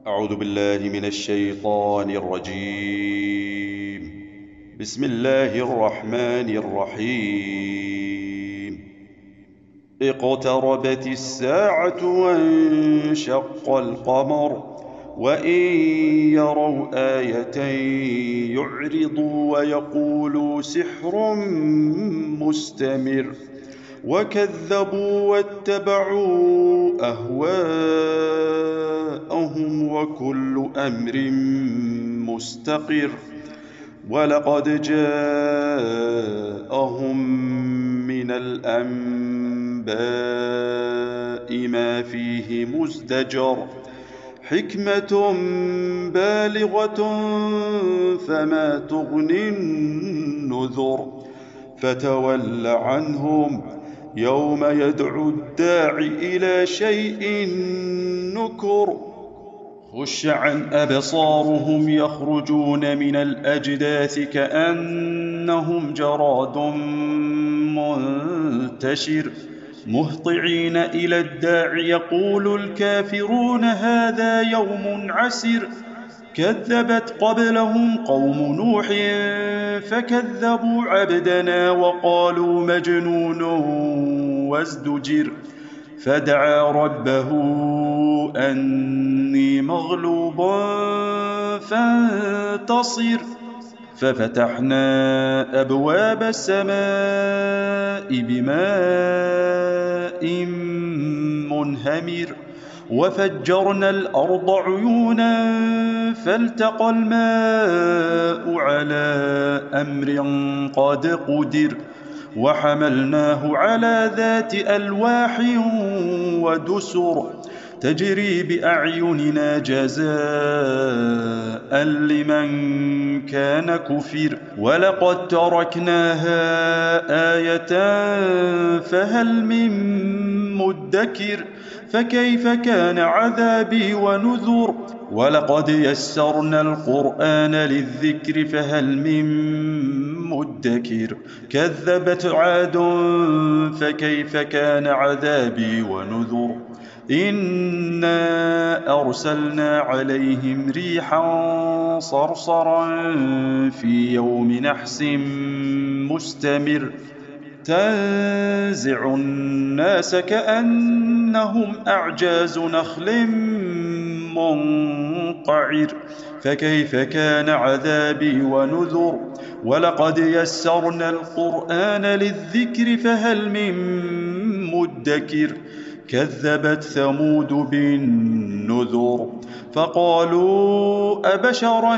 أعوذ بالله من الشيطان الرجيم. بسم الله الرحمن الرحيم. اقتربت الساعة وانشق القمر وإن يروا آية يعرضوا ويقولوا سحر مستمر وكذبوا واتبعوا أهواءهم وكل أمر مستقر ولقد جاءهم من الأنباء ما فيه مزدجر حكمة بالغة فما تغني النذر فتول عنهم يوم يدعو الداع إلى شيء نكر خش عن أبصارهم يخرجون من الأجداث كأنهم جراد منتشر مهطعين إلى الداع يقول الكافرون هذا يوم عسر كذبت قبلهم قوم نوح فكذبوا عبدنا وقالوا مجنون وازدجر فدعا ربه أني مغلوب فانتصر ففتحنا أبواب السماء بماء منهمر وفجرنا الأرض عيونا فالتقى الماء على أمر قد قدر وحملناه على ذات ألواح ودسر تجري بأعيننا جزاء لمن كان كفر ولقد تركناها آية فهل من مدكر فكيف كان عذابي ونذر ولقد يسرنا القرآن للذكر فهل من مدكر كذبت عاد فكيف كان عذابي ونذر إنا أرسلنا عليهم ريحا صرصرا في يوم نحس مستمر تنزع الناس كأنهم أعجاز نخل منقعر فكيف كان عذابي ونذر ولقد يسرنا القرآن للذكر فهل من مدكر كذبت ثمود بالنذر فقالوا أبشرا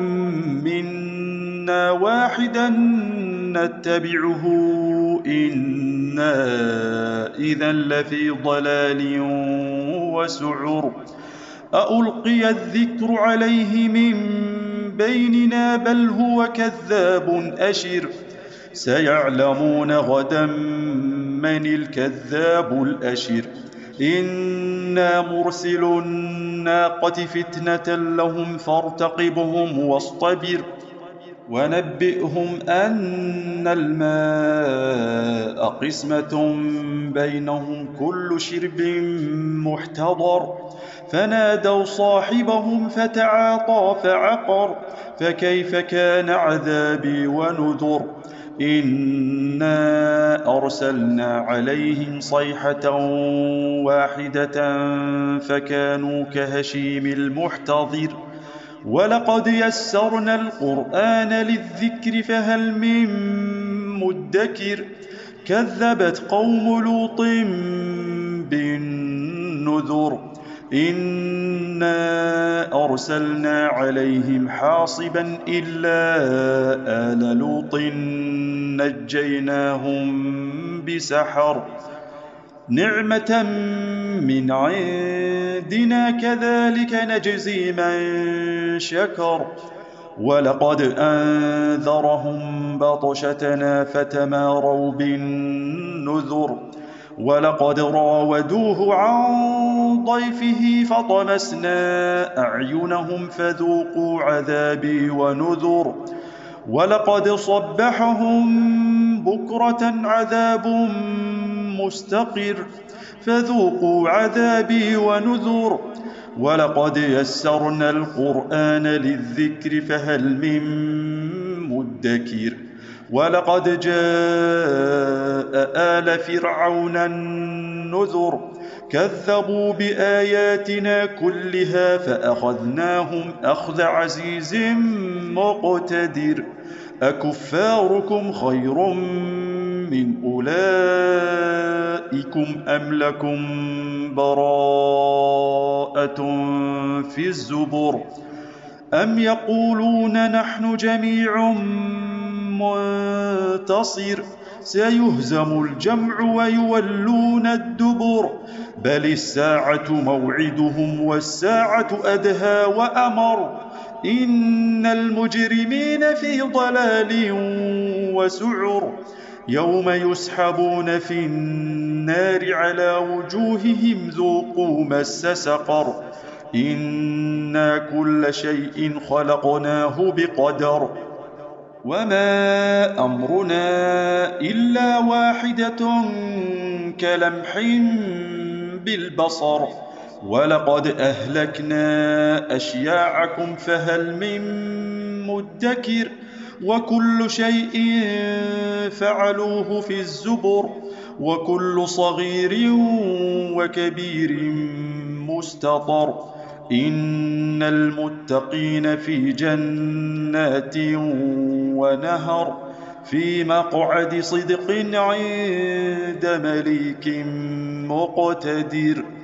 منا واحدا نتبعه إنا إذا لفي ضلال وسعر أألقي الذكر عليه من بيننا بل هو كذاب أشر سيعلمون غدا من الكذاب الأشر إنا مرسل الناقة فتنة لهم فارتقبهم واصطبر ونبئهم أن الماء قسمة بينهم كل شرب محتضر فنادوا صاحبهم فتعاطى فعقر فكيف كان عذابي ونذر إنا أرسلنا عليهم صيحة واحدة فكانوا كهشيم المحتضر ولقد يسرنا القرآن للذكر فهل من مدكر كذبت قوم لوط بالنذر إنا أرسلنا عليهم حاصبا إلا آل لوط نجيناهم بسحر نعمة من عندنا كذلك نجزي من شكر ولقد أنذرهم بطشتنا فتماروا بالنذر ولقد راودوه عن ضيفه فطمسنا أعينهم فذوقوا عذابي ونذر ولقد صبحهم بكرة عذاب مستقر فذوقوا عذابي ونذر ولقد يسرنا القرآن للذكر فهل من مدكر ولقد جاء آل فرعون النذر كذبوا بآياتنا كلها فأخذناهم أخذ عزيز مقتدر أكفاركم خير من أولئكم أم لكم براءة في الزبر أم يقولون نحن جميع منتصر سيهزم الجمع ويولون الدبر بل الساعة موعدهم والساعة أدهى وأمر إن المجرمين في ضلال وسعر يوم يسحبون في النار على وجوههم ذوقوا مس سقر إنا كل شيء خلقناه بقدر وما أمرنا إلا واحدة كلمح بالبصر ولقد أهلكنا أشياعكم فهل من مدكر وكل شيء فعلوه في الزبر وكل صغير وكبير مستطر إن المتقين في جنات ونهر في مقعد صدق عند مليك مقتدر